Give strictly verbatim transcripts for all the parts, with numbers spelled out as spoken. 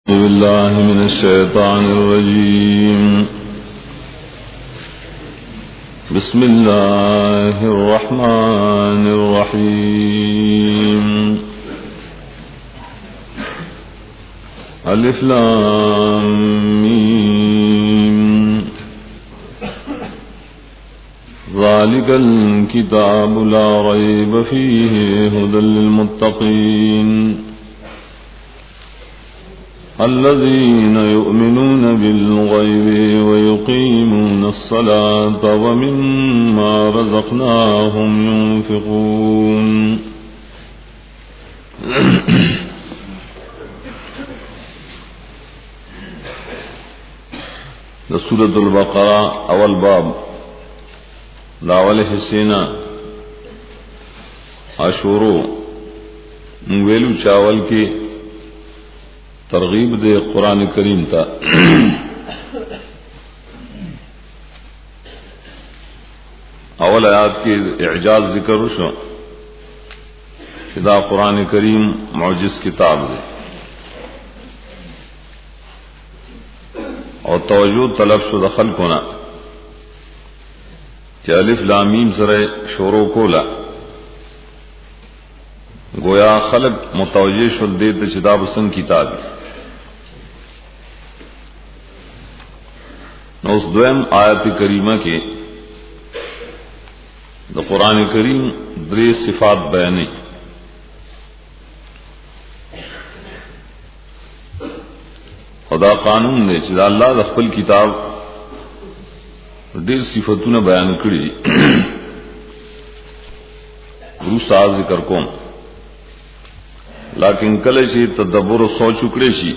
أعوذ بالله من الشيطان الرجيم. بسم الله الرحمن الرحيم. ألف لام ميم. ذلك الكتاب لا ريب فيه هدى للمتقين الذين يؤمنون بالغيب ويقيمون الصلاة ومما رزقناهم ينفقون. سورة البقرة اول باب لاول حسینا اشورو ویلو چاول کی ترغیب دے قرآن کریم تا اول آیات کی اعجاز ذکر شو دا قرآن کریم معجز کتاب دے اور توجہ طلب شو دخل کونا کہ الف لام میم سرے شورو کولا گویا خلق متوجہ شو دیت چداب سن کتاب اس دویم آیت کریمہ کے دا قرآن کریم دری صفات بیانی خدا قانون نے چیز اللہ دا خپل کتاب دیر صفتون بیان کری روس آز ذکر کوم لیکن کل شی تدبر و سوچ اکڑے شی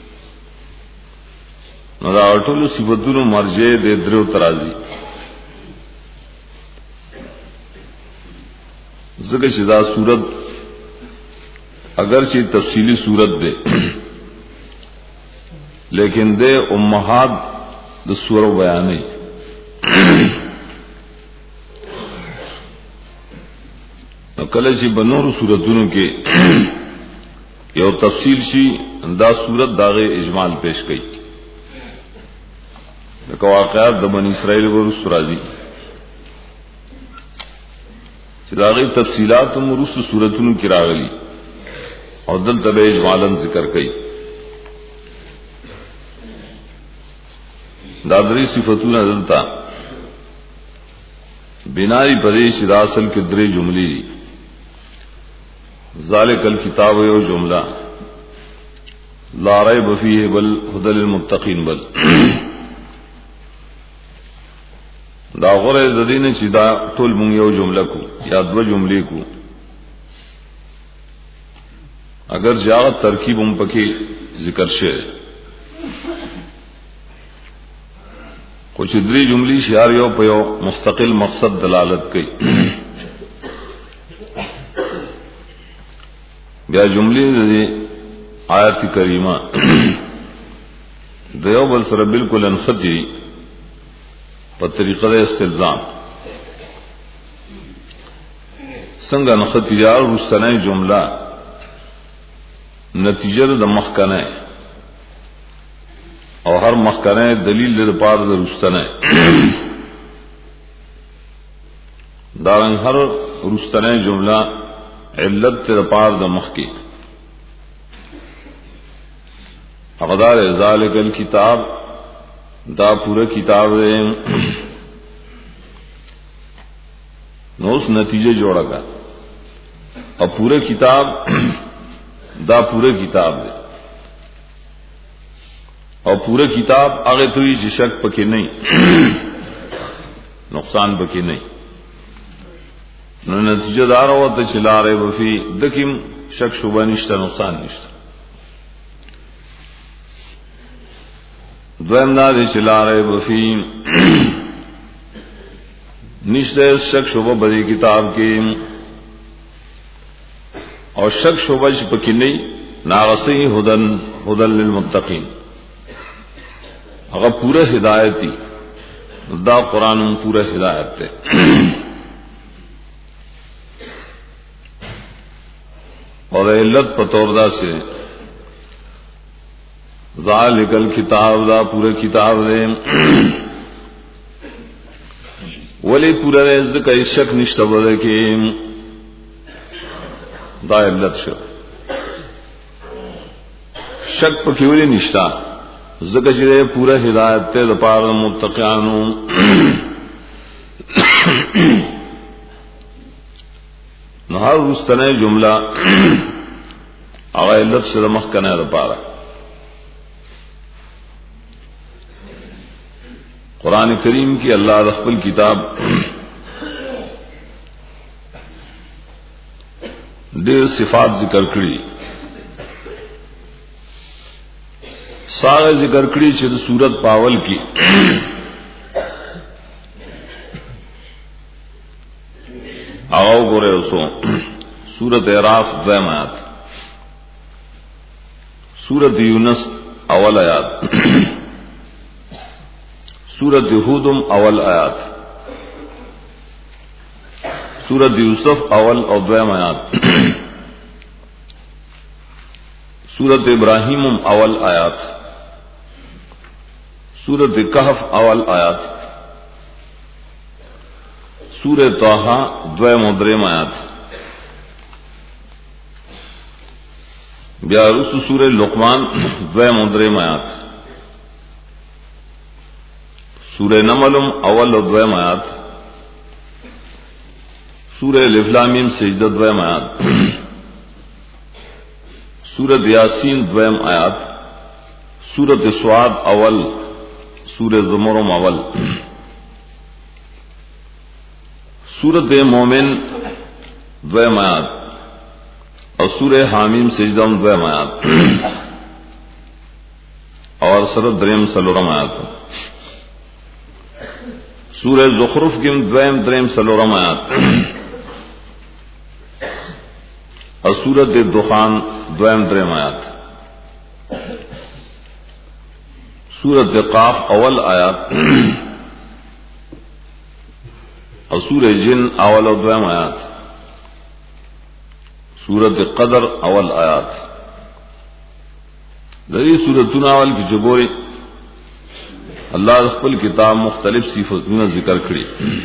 نو دا اٹھولو صفتونو مرجع دے درو ترازی ذکر شدا صورت اگرچہ تفصیلی صورت دے لیکن دے امہات دا سور بیانی نو کلچی بنور صورتونو کے یو تفصیل شی دا صورت داغے اجمال پیش کئی واقعات د بنی اسرائیل ورس راضی چراغی تفصیلات مرس صورتوں کی راغلی اور دل تب اجمالا ذکر کئی دادری صفتون دلتا بنائی پریش راسل کے درے جملی ذالک الکتاب یو جملہ لا ریب فیہ بل ھدی للمتقین بل دا غره د دین چې دا ټول مونږ یو جمله کو یا دو جملې کو اگر جاغت ترکیب هم پکې ذکر شوه کچھ دری جملې شعار یو په یو مستقل مقصد دلالت کوي بیا جملې د آیت کریمه دیو بل سره بالکل انخدي پر طریقہ استلزام سنگا نختیار رستنائے جملہ نتیجہ دا مخکنائے اور ہر مخکنائے دلیل دا پار دا رستنائے دارنگ ہر رستنائے جملہ علت دا پار دا مخکی اقدار ذالک الکتاب دا پورا کتاب دے نو اس نتیجے جوڑا گا اور پورے کتاب دا پورے کتاب دے اور پورے کتاب آگے تو یہ شک پکے نہیں نقصان پکے نہیں نو نتیجہ دار ہوا تو چلا رہے وفی دکیم شک شبہ نشتہ نقصان نشتہ دویم دا دے چلا رہے بفیم نشتے شک شبہ بدی کتاب کے اور شک شبہ چپکی نہیں ناغسی ہدن ہدن للمتقین اگر پورا ہدایتی دا قرآن پورا ہدایت تے اور علت پتوردہ سے ذالک الکتاب دا پورا کتاب دے ولی پورا دے ذکر شک نشتا بدا کہ دا علت شو شک پا کیولی نشتا ذکر چلے پورا ہدایت تے دپار متقیانو نہار رستنے جملہ آغا علت سے دمخ کنے دپارا قرآن کریم کی اللہ رخبل کتاب دیر صفات ذکر کری ساغ ذکر کری چھے سورت پاول کی آغاو گورے اسو سورت اعراف دویم آیات سورت یونس اول آیات سورت ہودم اول آیات سورت یوسف اول اور دویم آیات سورت ابراہیم اول آیات سورت کہف اول آیات سورت طٰہٰ دویم و دریم آیات بیا رسو سورت لقمان دویم و دریم آیات سورہ نملم اول و دویم آیات سورہ الف لام میم سجدہ دویم آیات سورۃ یاسین دویم آیات سورۃ صاد اول سورہ زمر اول سورۃ مومن دویم آیات اور سورہ حامیم سجدہ دویم آیات اور سورۃ دریم سلورم آیات سورہ زخرف کی دویم دریم سلورم آیات اور سورۃ دخان دویم دریم آیات سورۃ قاف اول آیات اور سورہ جن اول و دویم آیات سورۃ قدر اول آیات دری سورتون اول کی جبوری اللہ رخبل کتاب مختلف صفتوں ذکر کری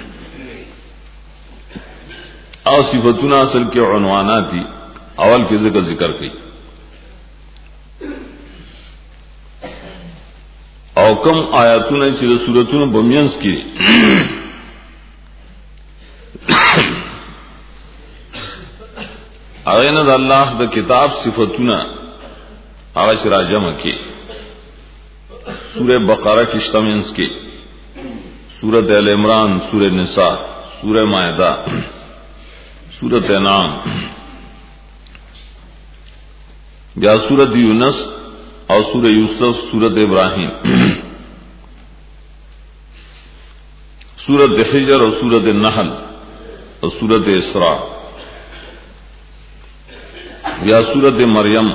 او صفتوں اصل کے عنوانات تھی اول کے ذکر ذکر کی او کم آیاتوں نے چیز سورتوں بمینس کی اغیند اللہ دا کتاب صفتوں آغاش راجم کی سورہ بقرہ کی اشتمینس کی سورۃ آل عمران سورہ نساء سورہ مائدہ سورۃ انعام یا سورۃ یونس اور سورہ یوسف سورۃ ابراہیم سورۃ حجر اور سورۃ النحل اور سورۃ اسراء یا سورۃ مریم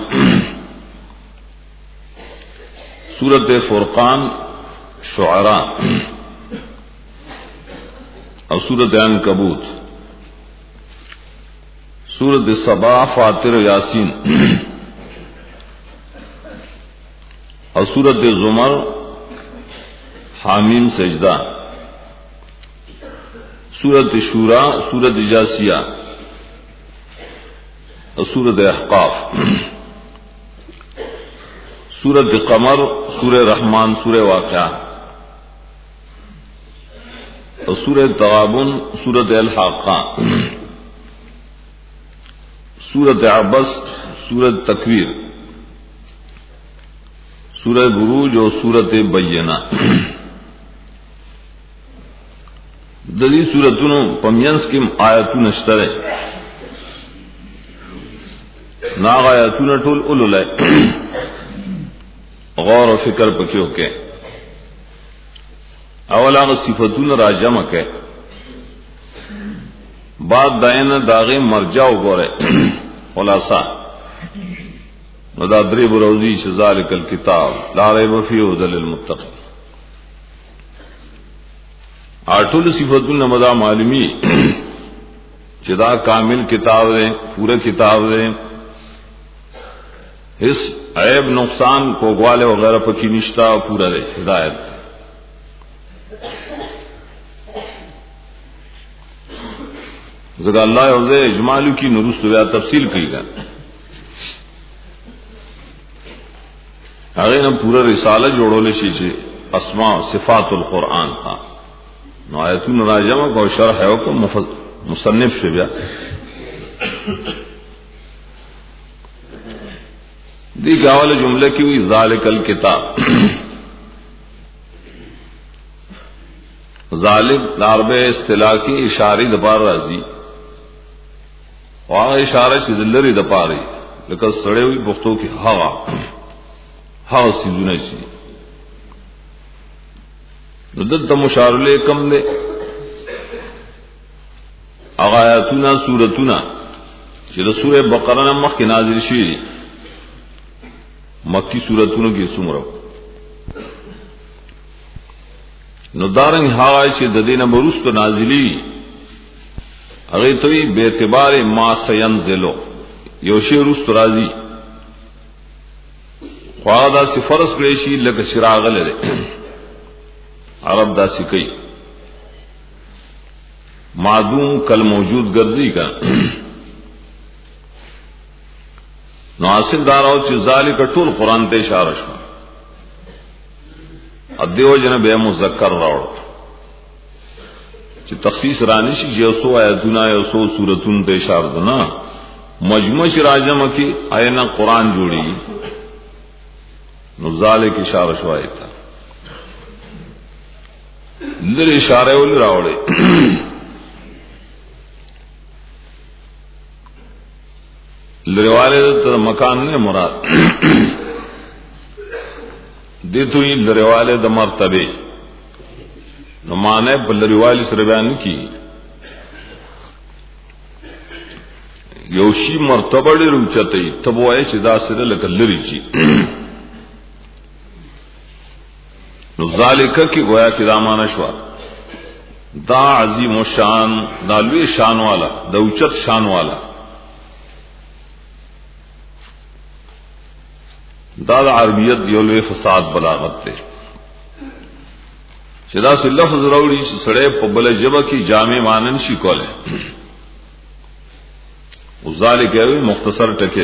سورۃ فرقان شعراء اور سورۃ عنکبوت سورۃ سبا فاطر یاسین اور سورۃ زمر حامیم سجدہ سورۃ شورى سورۃ جاسیہ اور سورۃ احقاف سورۃ قمر سورہ رحمان سورہ واقعہ اور سورہ تغابن سورۃ الحاقہ سورۃ عبس سورۃ تکویر سورہ بروج اور سورۃ بینہ دلی سورتوں پمینس کی آیتون اشترے ناغ آیتون ٹول اولولے غور و فکر پکیو کے اولا صفتون راجم کے بعد دائن داغی مرجاو گورے خلاصہ ودا دریب روزی ذالک الکتاب لا ریب فیہ ھدی للمتقین آٹھول صفتون مدا معلومی چدا کامل کتاب دیں پورے کتاب دیں اس عیب نقصان کو گوالے وغیرہ پکی نشتا پورا دے ہدایت زکا اللہ عزیز اجمالو کی نرست بیا تفصیل کی گا اگر نا پورا رسالہ جوڑو لے شیچے اسماء صفات القرآن تھا نو آیتون راجمہ کو شرح ہے کو مصنف سے بیا دی گاول جملے کی ہوئی ذالک الکتاب ذالک عرب اصطلاح کی اشاری دپار راضی وہاں اشارہ سے دلری دپاری لیکن سڑے ہوئی پختوں کی ہوا ہوا سیزونے چاہیے ندت مشارلے کم دے اغایاتنا سورتنا چیز سورہ بقرہ مخ کی نازل شیری مکی سورتوں کی سمرو ندارنگ ہائی سے ددین برست نازلی اگے تو بے اعتبار ما سینزلو یوشی رست راضی خوادا سے فرض کریشی لگ شراغ لے عرب دا سکی معدوم کل موجود گردی کا ناصل داراو چې ذالک ټول قران ته اشاره شو ادیو جن به مذکر راوړ چې تخصیص رانی شي یو سو آیاتونه یو سو سورتون ته اشاره ده نه مجموع راجم کی آینا قران جوړي نو ذالک اشاره شو آیت لری اشاره ول راوړي لریوالے تر مکان نے مراد دیتو ہی لریوالے د مرتبے نو مانے لریوالی سره بیان کی یوشی مرتبہ ډیر اوچتای تبوای چې دا سره لکه لری چی نو ذالک کی گویا کی زمانہ شوا دا عظیم شان دا لوی شان والا دا اوچت شان والا دا, دا عربیت یولوی فساد بلاغت تے چدا سے لفظ روڑی سڑے پبل جبہ کی جامع مانن شی کولے ازالی کہوی مختصر ٹکے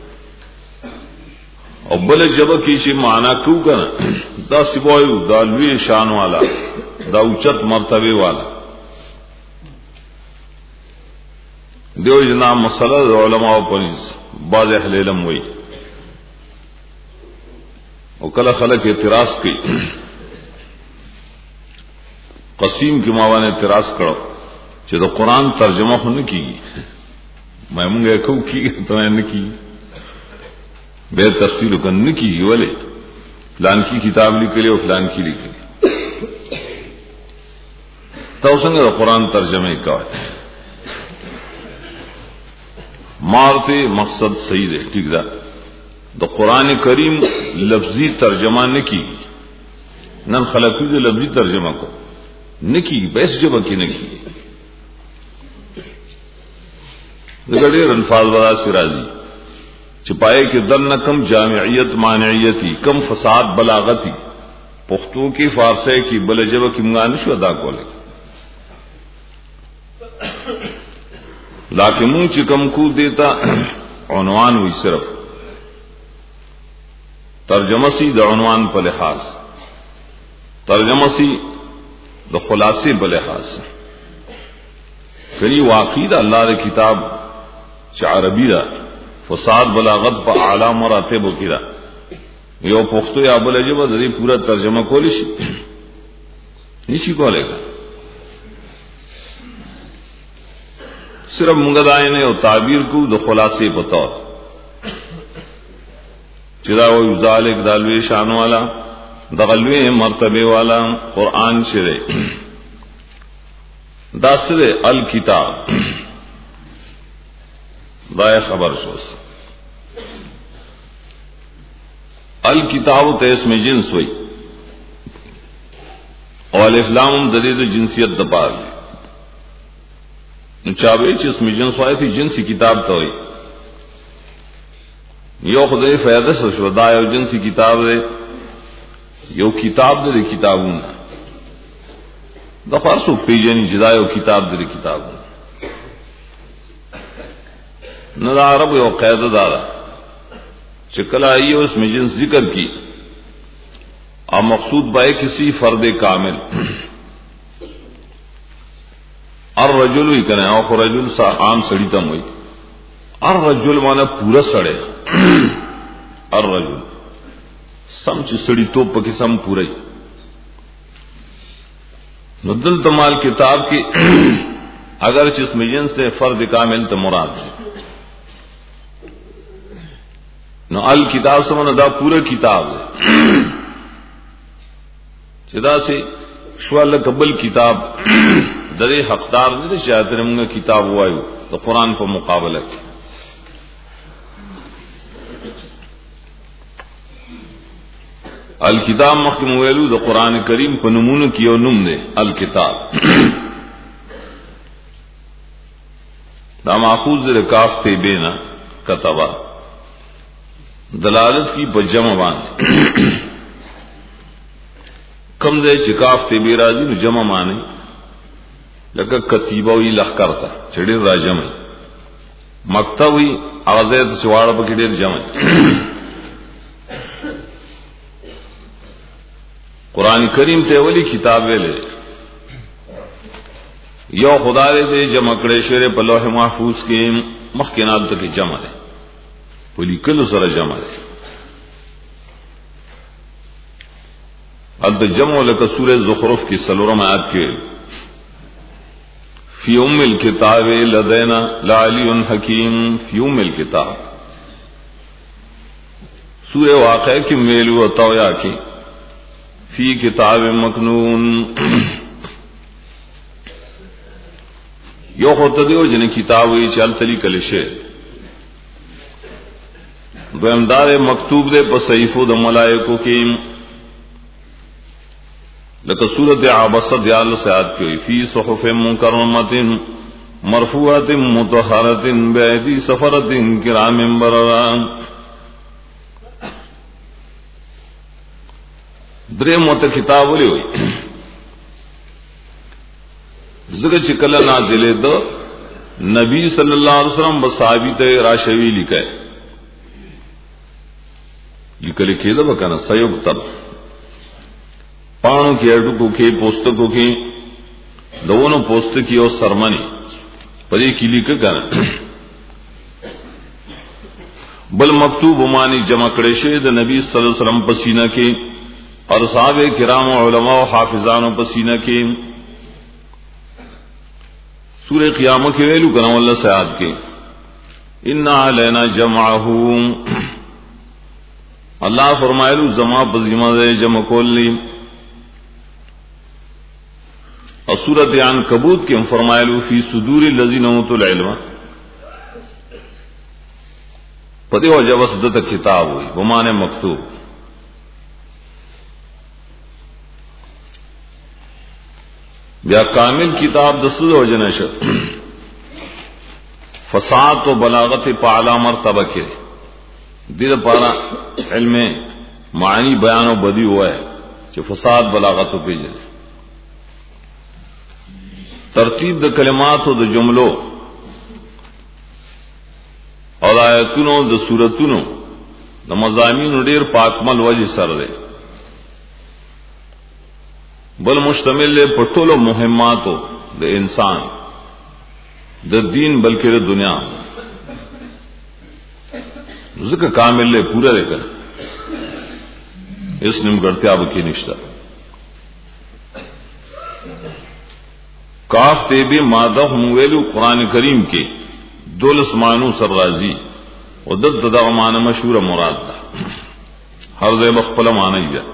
اور بل جبہ کی چی معنی کیوں کنا دا سبوئیو دا لوی شان والا دا اوچت مرتبے والا دیو جناب مسئلہ علماء پر بعض اہل علم ہوئی اور کل خلق اعتراض کی قسیم کی ماوا نے اعتراض کرو کہ تو قرآن ترجمہ ہو نہ کی میں منگے کو کی تو میں نے کی بے تفصیل کن نہ کی والے فلان کی کتاب لکھ لے اور فلان کی لکھ لے تو سنگ قرآن ترجمے کا ہے مارتے مقصد صحیح ہے ٹھیک ہے تو قرآن کریم لفظی ترجمہ نہ کی نن خلقی جو لفظی ترجمہ کو نہ کی بیس جبہ کی نہ کی ڈیر الفاظ بدا سراجی چھپائے کہ در نہ کم جامعیت مانعیتی کم فساد بلاغتی پختو کی فارسے کی بل جبہ کی منگانش ادا کو لے لاکن منہ چکم کو دیتا عنوان ہوئی صرف ترجمہ سی د عنوان پر لحاظ ترجمہ سی د خلاصے پر لحاظ کئی واقعی دا اللہ دے کتاب چ عربی دا فساد بلاغت پر اعلی مراتب کی دا یو پختو یا بل جبہ دے پورا ترجمہ کولی شي نشي کولے گا صرف منگدائے نے او تعبیر کو د خلاصے بطور چدا و ذالک دالوی شان والا دغلوی مرتبے والا قرآن چرے داسر الکتاب دائے خبر شوس الکتاب تیس میں جنس ہوئی اور الافلام ددید جنسیت دپار چاوے چس میں جنس ہوئے تھی جنسی کتاب تو ہوئی یو خدای فائدہ شو دا یو جنسی کتاب دے یو کتاب دے کتابون دا خاصو پیجنی جدا یو کتاب دے کتابون نہ دا عرب یو قاعدہ دارا چکل آئی اس میں جنس ذکر کی اور مقصود بائے کسی فرد کامل الرجل ہی کریں اور رجل سا عام سڑی تم ہوئی الرجل مانا پورا سڑے الرجل سمچ سڑی تو پکی سم پورا ہی ندل تمال کتاب کی اگر جس میں جنس سے فرد کامل تو مراد ہے نو الکتاب سمنا دا پورا کتاب ہے چدا سے شوال قبل کتاب درے حقدار نہیں چاہتے رہے کتاب وایو تو قرآن پر مقابلہ کی الکتاب محکم ویلو دا قرآن کریم کو نمون کیو نم دے الکتاب دا ماخوذ در کاف تے بینا کتبا دلالت کی بجمع باندھ کم دے چکاف تے بے راضی نو جمع مانے لکا کتیبہ ہوئی لخکر تا چڑیر را جمع مکتب ہوئی آغازیت چوارا پا کڑیر جمع قرآن کریم تے ولی کتاب ویلے یو خدا دے تے جمع کڑے شیر پا لوح محفوظ کے مخینات تکی جمع دے پولی کل سر جمع دے ال جمع لکا سورہ زخرف کی سلورم آیات کے فی ام الکتاب لدینا لعلی حکیم فی ام الکتاب سورہ واقع کی میلو تویا کی فی کتاب مکنون یو خود دیو جن کتاب ہوئی چل تلی کلشے دوامدار مکتوب دے پسیفو دا ملائکو کی لکہ سورت عبسہ دیال سیاد کی فی صحف مکرمت مرفوعت مطہرت بیدی سفرت کرام برران درے موت کتاب لی ہوئی ذکر چکل نازلے دو نبی صلی اللہ علیہ وسلم بصحابی تے راشوی لکھے لکھ لکھے دا بکانا سیوگ تب پانوں کی اڈکو کی پوستکو کی دونوں پوست کی اور سرمنی پدی کی لکھ کنا بل مکتوب مانی جمع کڑشے دا نبی صلی اللہ علیہ وسلم پسینہ کے اور صحابہ کرام و علماء و حافظان و پسینہ کے سورہ قیامہ کے ویلو کنا اللہ سیاد کے انا علینا جمعہو اللہ فرمائے لو زما پزیمہ دے جمع کولی اور سورۃ عنکبوت کے ہم فرمائے لو فی صدور الذین اوتوا العلم پدی وجہ وسدت کتاب ہوئی بمانے مکتوب بیا کامل کتاب دسد ہو جنش فساد و بلاغت پالا مرتبہ کے دل پارا علم معنی بیان و بدی ہوا ہے کہ فساد بلاغت و پیجن ترتیب د کلمات و د جملو اور آیتونو د سورتونو د مضامین ډیر پاکمل وجه سره ده بل مشتمل ہے پٹولو مہماتو د انسان د دین بلکہ د دنیا ذکر کامل لے پورا لے کر اس نم کرتے اب کی نشتہ کاف تیبی مادہ مویلو قرآن کریم کے دولس معنو سرغازی و دد دا معنی مشہور مراد دا ہر دے بخپل معنی ہے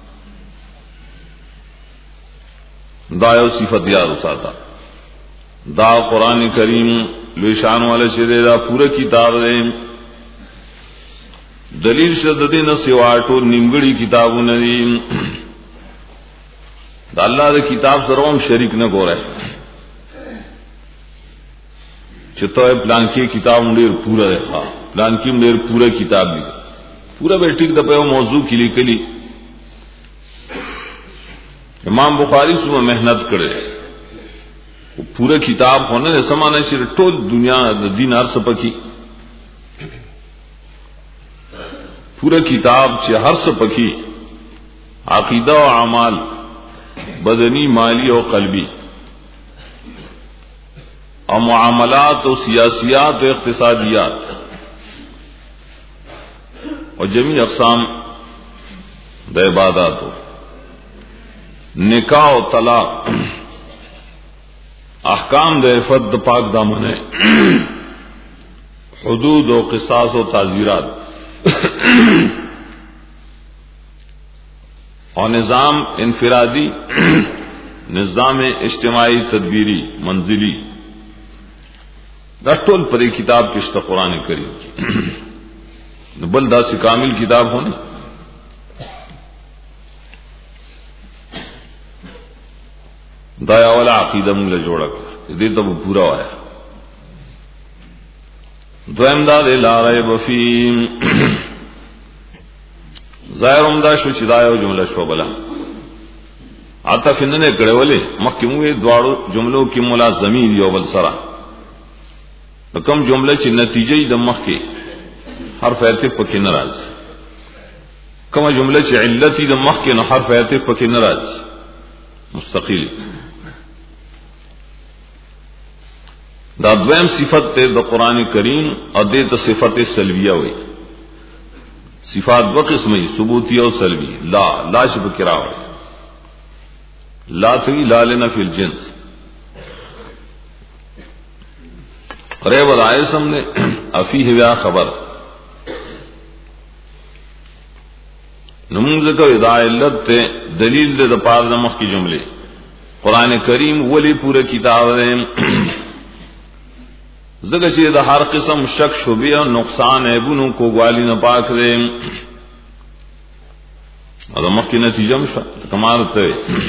دا یو صفت یاد ساتا دا قرآن کریم لوشان والے چرے دا پورا کتاب دے دلیل شددی نہ سواٹو نیمگڑی کتابوں ندیم دا اللہ دے کتاب سروم شریک نہ گو رہے چتو پلان کی کتاب انڈیر پورا دیکھا پلان کی میر پورا کتاب لی پورا بیٹھک دپے موضوع کی لکلی امام بخاری صبح محنت کرے پورا کتاب ہونے سمانا شیر ٹول دنیا دین ہر سپکی پورا کتاب چھ ہر سپکی عقیدہ و اعمال بدنی مالی و قلبی اور معاملات و سیاسیات و اقتصادیات اور جمیع اقسام د عبادات ہو نکاح و طلاق احکام د عفت د پاک دامن ہے حدود و قصاص و تعزیرات اور نظام انفرادی نظام اجتماعی تدبیری منزلی دستول پر ایک کتاب کشت قرآن کریم بل دا سے کامل کتاب ہونے دایا والا عقیدہ منگل جوڑا کر دے تب پورا ہوا دویم دا دے لا ریب فیم ظاہر عمدہ شو چدایو جملہ شو بلا آتا فندنے کڑے والے مخیموے دوارو جملوں کی ملازمی دیو بل سرا کم جملہ چی نتیجہ دم مخ کے حرف عطف پکی ناراض کم جملہ چی علتی دم مخ کے نو حرف عطف پکی ناراض مستقل دا دویم صفت تے دا قرآن کریم اور دے تا صفت سلویہ ہوئی صفات دو قسمی ثبوتی اور سلوی لا لا شب کرا ہوئی لا تھی لا لینا فی الجنس قریب رائے سمنے افی ہوا خبر نمونز کو ادا علت تے دلیل دے دپار نمخ کی جملے قرآن کریم ولی پورے کتاب دے زگر چیز دا ہر قسم شک شبی اور نقصان عیبونوں کو گوالی نہ پاک دے اور مخ کی نتیجہ مشا کمال تے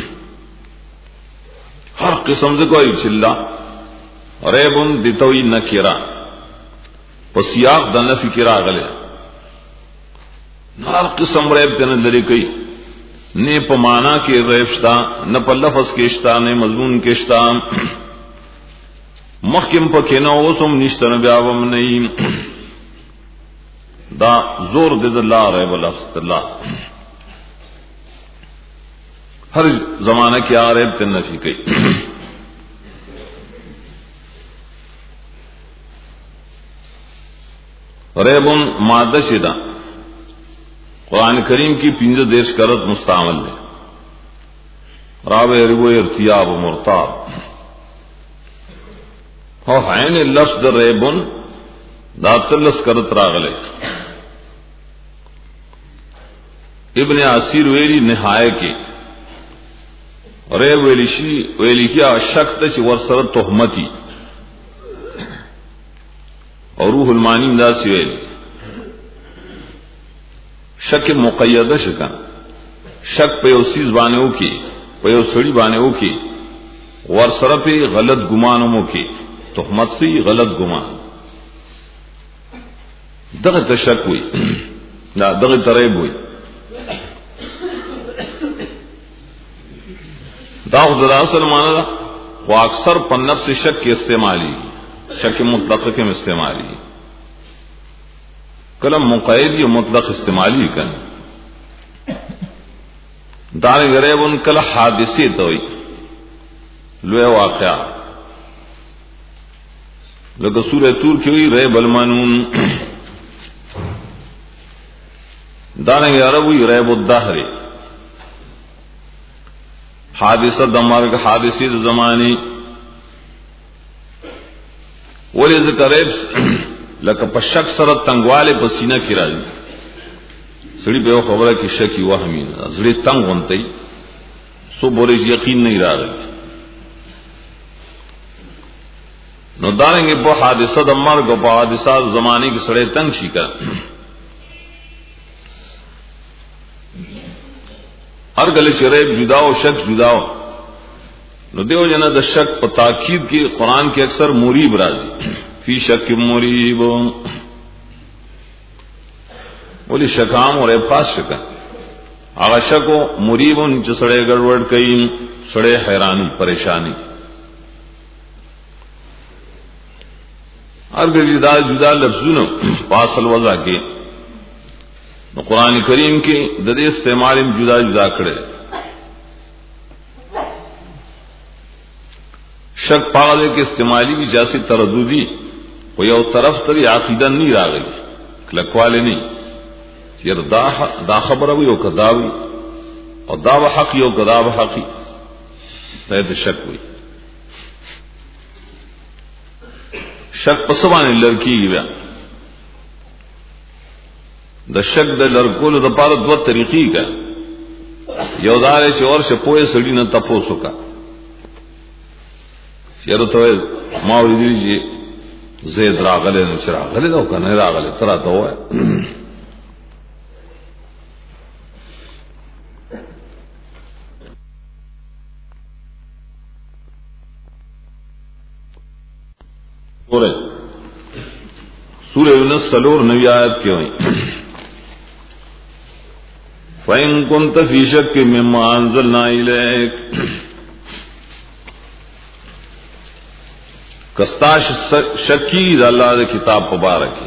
ہر قسم سے کوئی چلا ریبن دتوی نکرا پسیاق دا نفی کرا غلے ہر قسم ریب تن لری کئی نے پمانا کے ریبشتا نہ پا لفظ کشتا نے مضمون کشتا مخکم پکے نہ اوسم نشتا نہ بیاوم نہیں دا زور دے اللہ ریب لفظ اللہ ہر زمانہ کی آریب تن نفی کئی ریبن مادہ شدہ قرآن کریم کی پنجہ دیش کرت مستعمل ہے راب ریبو ارتیاب و مرتاب اور حین لفظ ریبن داتلس کرت راغلے ابن عصیر ویلی نہائے کے ریب ویلی شی ویلی کیا شک تچ ورسر تہمتی اور روح المانی دا سویل شک مقیدہ شکا شک پہ اسی بانےوں کی پہ سڑی بانےوں کی ورسر پہ غلط گمانوں کی تہمت سے غلط گمان دغت شک ہوئی دغت ریب ہوئی داغ دراصل مانا دا وہ اکثر پنب سے شک کے استعمالی شک مطلق کے میں استعمالی کلم مقید یا مطلق استعمالی کن دار غریب ان کل حادثے توئی لوے واقعہ لگا سورہ تور کی ہوئی ریب المنون داریں عرب ہوئی ریب الدہر حادثہ دمار کا حادثی زمانی ولی ذکر ریب لکا پا شک سرت تنگوالے پا سینہ کی راضی سڑی پہ وہ خبر ہے کہ شکی وہمی سڑی تنگ ہونتے سو بوریش یقین نہیں رہا گئی نو داریں گے پا حادثہ دمار کو پا حادثہ زمانے کی سڑے تنگ شکا ہر گلے شریب جداؤ شک جداؤ نو دیو جنا دا شک پا تاکید کی قرآن کے اکثر مریب راضی فی شک مریب ولی شکام اور ایب خاص شکا آغا شکو مریبن چ سڑے گڑوڑ کئی سڑے حیرانی پریشانی ارگر جدا جدا لفظوں پاسل وضع کے قرآن کریم کے ددے استعمال جدا جدا کڑے شک پاگے کے استعمالی کی جیسی ترددی وہ یو طرف تری عقیدہ نہیں را گئی کلکوالے نہیں یہ دا دا خبر ہوئی اور کداوی اور دا حقی اور کدا حقی تحت شک ہوئی شک پسوانے لڑکی گیا دا شک دا لڑکول دا پارا دو طریقی کا یودارے سے اور سے پوئے سڑی نہ تپو سکا یار تو ماوری دیجیے زید راغلے نہ چرا غلے دو کنے راغلے ترا تو ہے سورہ سورہ یونس سلور نوی آیت کی ہوئی فَإِن كُنْتَ فِي شَكٍّ مِّمَّا أَنزَلْنَا إِلَيْكَ کستاش شکی اللہ دے کتاب مبارکی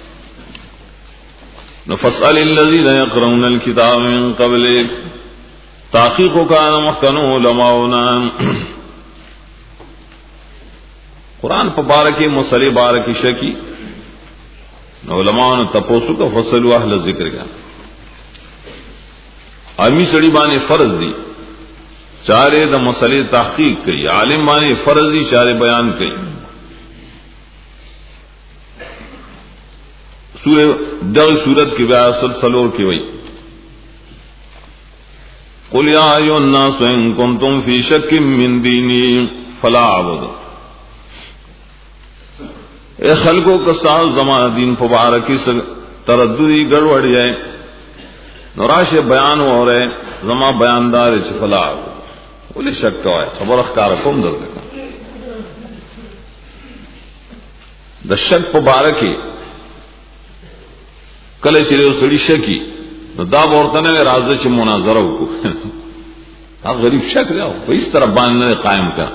نفسأل الذین یقرؤون الکتاب من قبلک تحقیق کان مخکنو علماؤنا قرآن مبارکی مسئلے بارکی شکی علماؤنا تپوسو کا فصلو اہل ذکر کا آمی سڑی بانے فرض دی چارے دا مسئلے تحقیق کئی عالم بانے فرض دی چارے بیان کئی سورہ دغ سورت کی بیعت سلسلور کی وئی قل یا ایھا الناس ان کنتم فی شک من دینی فلا اعبد اے خلقو کسان زمان دین مبارکی سے ترددی گڑوڑ جائے نوراش بیان ہو رہے زمان بیاندار چھ فلا اعبد ولی شک کا ہے خبر اخکار کم در دکا دا شک مبارکی کله چې یو سړی شکی نو دا ورته نه راځي چې مناظره وکړو دا غریب شک دی په هیڅ طرح باندې قائم کا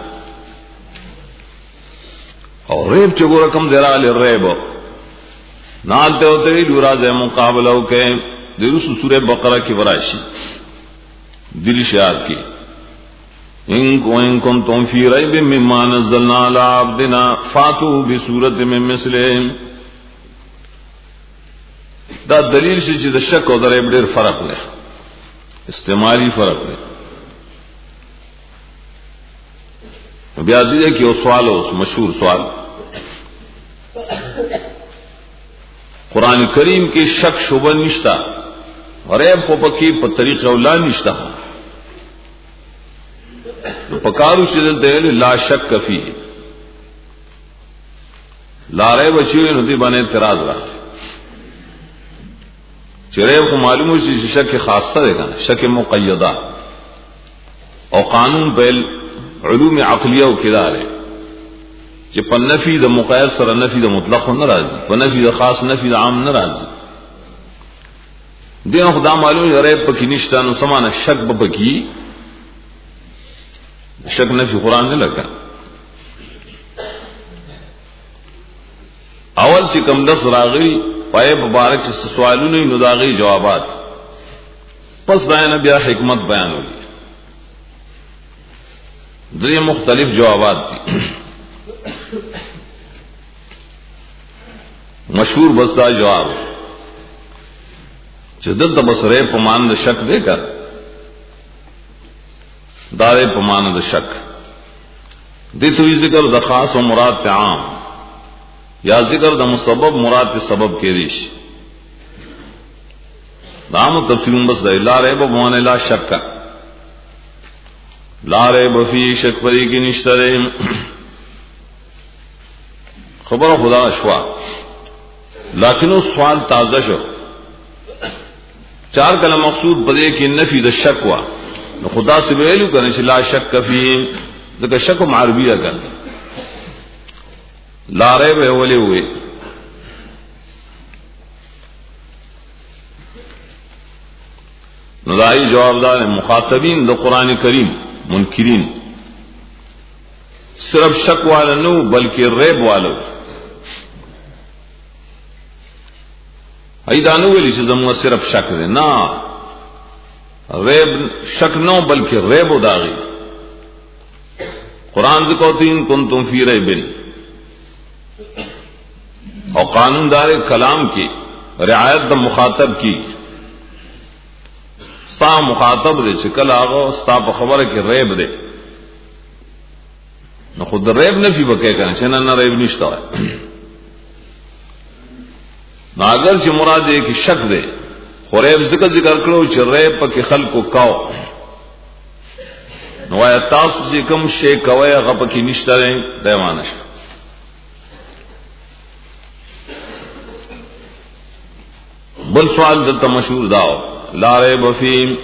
او ریب چې ګور کم دراله ریب نال ته وته وی راځي مقابله وکړي د رسو سوره بقره کې وراشي دل شاد کی ان کوئن کنتم فی ریب مما نزلنا علی عبدنا فاتوا بسورۃ من مثله دا دلیل سے چې د شک او د ریب ډېر فرق دی استعمالی فرق دی بیا دې کې یو سوال اوس مشهور سوال قرآن کریم کې شک شبہ نشتا ریب په پکې په طریقه اولا نشتا پکارو چې دلته لا شک فيه لا ریب شی نو دې باندې اعتراض راځي چریب کو معلوم ہو سی شک خاصہ دے گا شک مقیدہ اور قانون پہل علوم عقلیہ و کدار ہے کہ پن نفی دا مقید سر نفی دا مطلق نہ راضی پن نفی دا خاص نفی دا عام نہ راضی دین خدا معلوم ہے ریب پکی نشتا نو سمانا شک بپکی شک نفی قرآن نے لگا اول سے کم لفظ راغی پائے مبارک سے سوالوں نے نداغی جوابات پس دائیں بیا حکمت بیان ہوئی دری مختلف جوابات تھی مشہور بستا جواب جدل تبصرے پمان شک دے کر دارے پمان شک دے تو ذکر د خاص و مراد عام یا ذکر دا مسبب مراد کے سبب کے ریش دام تفسیر بس دے لا ریب موان لا شک لا ریب فی شک پری کی نشترے خبر خدا شوا لیکن اس سوال تازہ شو چار کلمہ مقصود بدے کی نفی دا شک ہوا خدا سے ویلو کرنے سے لا شک فی دا شک معربیہ کرنے لا ریب اولے ہوئے ندائی جواب دار مخاطبین دا قرآن کریم منکرین صرف شک والا نو بلکہ ریب والو ایدانو ویلی چھ زمو صرف شک دے نا ریب شک نو بلکہ ریب و داغی قرآن ذکوتین کنتم فی ریبن اور قانون دار کلام کی رعایت دا مخاطب کی ستا مخاطب دے چکل آگو ستا پا خبر کی ریب دے نہ خود ریب نفی بکے کرنے چھنا نہ ریب نشتا ہے نہ اگر چھ مراد ہے کہ شک دے خوریب ذکر ذکر کرو چھ ریب پا کی خلق کو کاؤ نوایا تاسو چھ کم شے کوئے غپا کی نشتا رہیں دیوانش بل سوال دلتا مشہور داؤ لا ریب فیم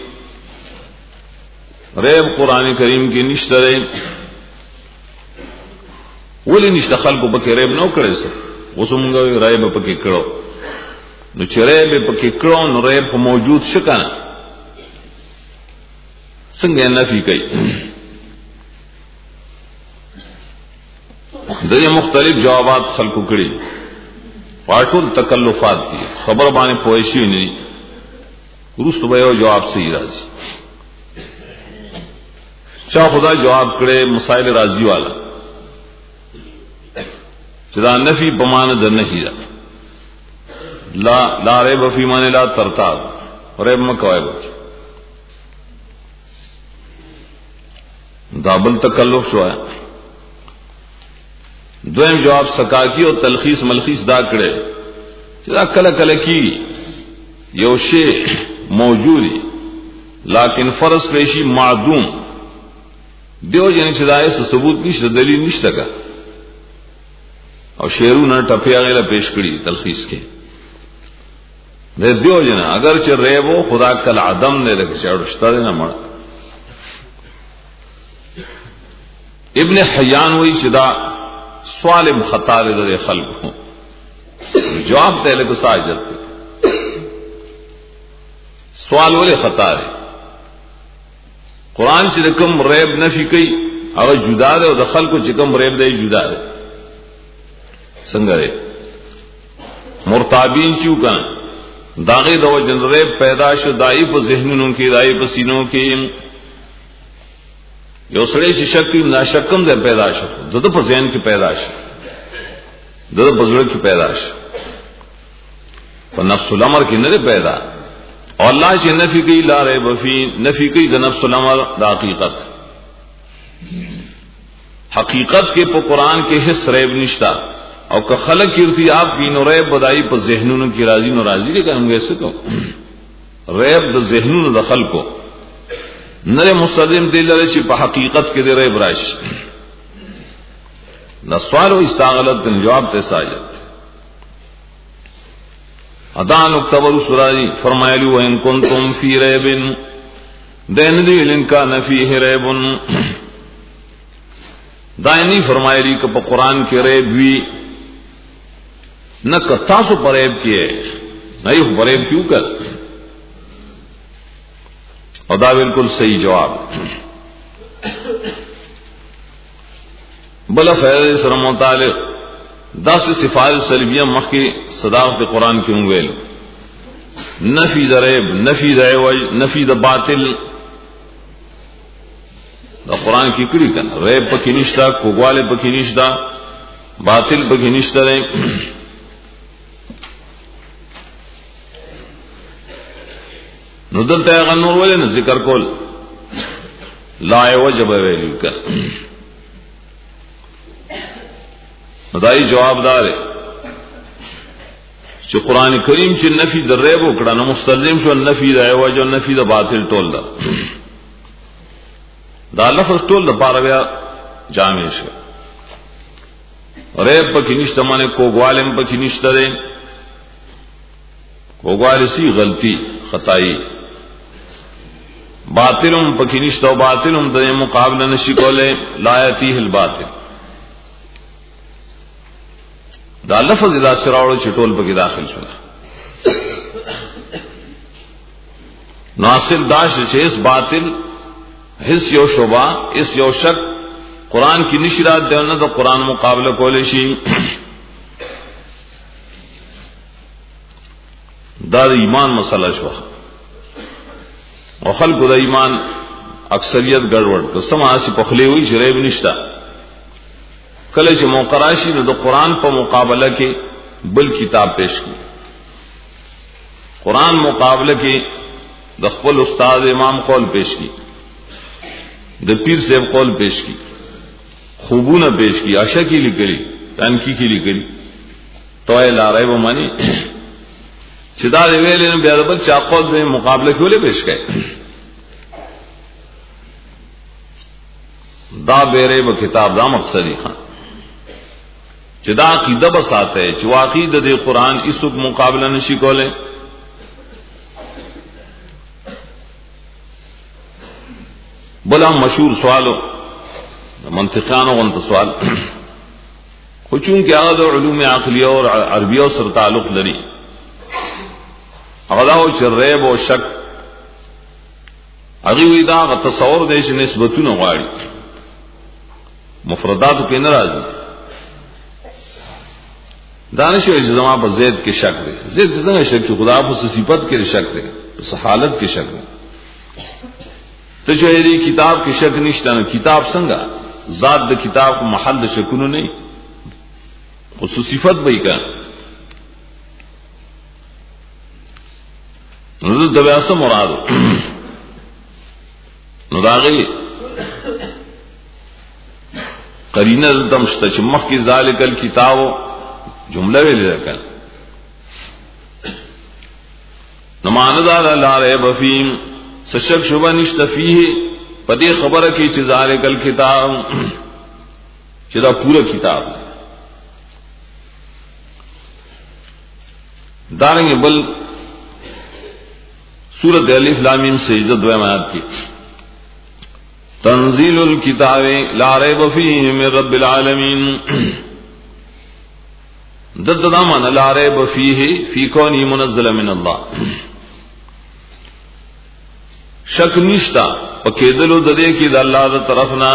ریب قرآن کریم کی نشتا رہیں ولی نشتا خلقو پکی ریب نو کرے سر وسمگا ریب پکی کرو نو چھ ریب پکی کرو نو ریب موجود شکانا سنگے نفی کئی دنی مختلف جوابات خلقو کری پارٹول تکلفات دی خبر بانے پویشی نہیں روست بیو جواب صحیح راضی چاہ خدا جواب کرے مسائل راضی والا چدا نفی بمان در نہیں دا لا لا ریب فی مان لا ترتاب ریب مکوائے بچ دابل تکلف شو ہے دویم جواب سکاکی اور تلخیص ملخیص دا کرے چدا کل کل کی یوشے موجودی لیکن فرض پیشی معدوم دیو جنی چدائے سے ثبوت نشتا دلیل نشتا کا اور شیرو نہ ٹپیا غیلا پیش کری تلخیص کے دے دیو جنا اگر چ ریبو خدا کل عدم نے لگ چڑشتا دینا مڑ ابن حیان وہی چدا سوال خطا دے خلق ہوں جواب تے لے ساجت سوال والے خطا ہے قرآن سے کم ریب نفی کئی اگر جدا دے اور خلق کو چکم ریب دے جدا دے سنگرے مرتابین چیو کن داغی دو جن ریب پیدا شو دائی پا ذہنوں کی دائی پا سینوں کی یو سڑے چی شکی نا شکم دے پیدا شو دو دو پا ذہن کی پیدا شو دو دو پا ذہن کی پیدا شو پا نفس الامر کی نرے پیدا اور اللہ چی نفی کی لا ریب فی نفی کی دا نفس الامر دا حقیقت حقیقت کے پا قرآن کے حص ریب نشتا اور کہ خلق کی ارتیاب کی نو ریب بدائی پا ذہنون کی راضی نو راضی لے کرنگے ایسے کو ریب دا ذہنون دا خلقو نرے مستدیم دے لرے چی پا حقیقت کے دے ریب راش نسوال و استاغلت دن جواب تے ساجت ادان اکتبر سراجی فرمایا لی وَإِن كُنْتُمْ فِي رَيْبٍ دین دی لن کان فیہ ریب دائنی فرمایا لی کہ پا قرآن کے ریب بھی نہ تاسو پریب کیے نہ یہ پریب کیوں کر اور دا بالکل صحیح جواب بلا فیض سر متعلق دس صفات سلبیہ مخ کی صداقت قرآن کی انگویل نفی دا ریب نفی دا عوج نفی دا باطل دا قرآن کی کڑی کن ریب پکی نشتا کوگوالے پکی نشتا باطل پکی نشتا رے ندل تیغا نور والے نا ذکر کول لا عوج بویلیو کن ندائی جواب دارے چی قرآن کریم چی نفی در ریب اکڑا نا مستلزم شو نفی دا عوج و نفی دا باطل ٹول دا دا لفظ ٹول دا پارا بیا جامع شو ریب پکی نشتا مانے کوگوالم پکی نشتا دے کوگوال سی غلطی خطائی باطلم پکی نشتا و باطلم دے مقابلہ نشی کولے لایتی الباطل دا لفظ ادا سراوڑو چٹول پکی داخل شنا ناصر داش چھے اس باطل حس یو شبہ اس یو شک قرآن کی نشرات دیونا تو قرآن مقابلہ کولے شی دا دا ایمان مسئلہ شوا اور خلق دا ایمان اکثریت گڑوڑ تو سما سی پخلے ہوئی شریب نشتا کلے چھ موقراشی نو دا قرآن پا مقابلہ کے بل کتاب پیش کی قرآن مقابلہ کے دا خپل استاد امام قول پیش کی دا پیر صاحب قول پیش کی خوبونہ پیش کی عشا کی لکلی تنکی کی لکلی توئے لا رہے وہ مانی چدا دے ویلے نے بیادبل چاقود میں مقابلہ کیوں لے پیش گئے دا بیرے با کتاب دا مقصدی خان چدا عقیدہ بس آتا ہے چو عقیدہ دے قرآن اس وقت مقابلہ نشی کولے بلا مشہور سوالو منطقیانو غنط سوال خوچون کہ آغا دو علوم عقلیہ اور عربیہ سر تعلق لری اغداو چھ ریب و شک اغیوی دا اغا تصور دیش نسبتون غاڑی مفرداتو کے نرازی دانشی و اجزماء پر زید کے شک دے زید جزنگ شک کی خدا پر صفت کے شک دے پر حالت کے شک دے تو چوہری کتاب کی شک نشتا نا کتاب سنگا ذات دا کتاب کو محل دا شکنو نہیں خصوصیفت بھئی کا نظر دویاسا مرادو نداغی قرینہ دمشتا چمخ کی ذالک الکتابو جملہ ویلی رکن نماندار لا ریب فیم سشک شبہ نشتا فیہ پدی خبر کی چی ذالک الکتاب چیزا پورا کتاب دارنگی بل سورت الف لام میم سجدہ دویم آیات کی تنزیل الکتاب لا ریب فیہ من رب العالمین دد دامان لا ریب فیہ فی کونی منزل من اللہ شک نشتا پکیدلو ددے کی دا اللہ دا طرفنا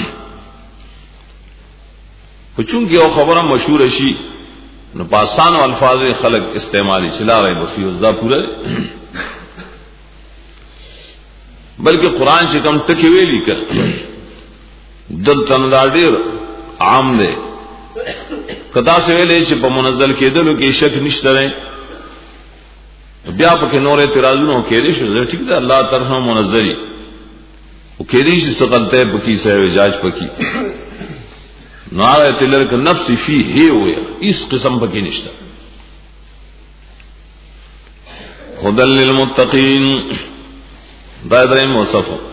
چونکہ وہ خبرہ مشہور شی نو پاسان و الفاظ خلق استعمالی چلا رہے بفی ازدہ پورا بلکہ قرآن چکم ٹکوے لی کر دل تندا دیر عام دے کدا سے ویلے چھ پا منزل کے دلو کی شک نشتا رہے بیا پکے نور اعتراضوں ہو کہہ رہی ٹھیک ہے اللہ طرف منظری وہ کہہ رہی سقلتے پکی سے جاج پکی نارا تلر کا نفس فی ہے ہویا اس قسم پکی نشتا ہدل للمتقین دائدرین وصف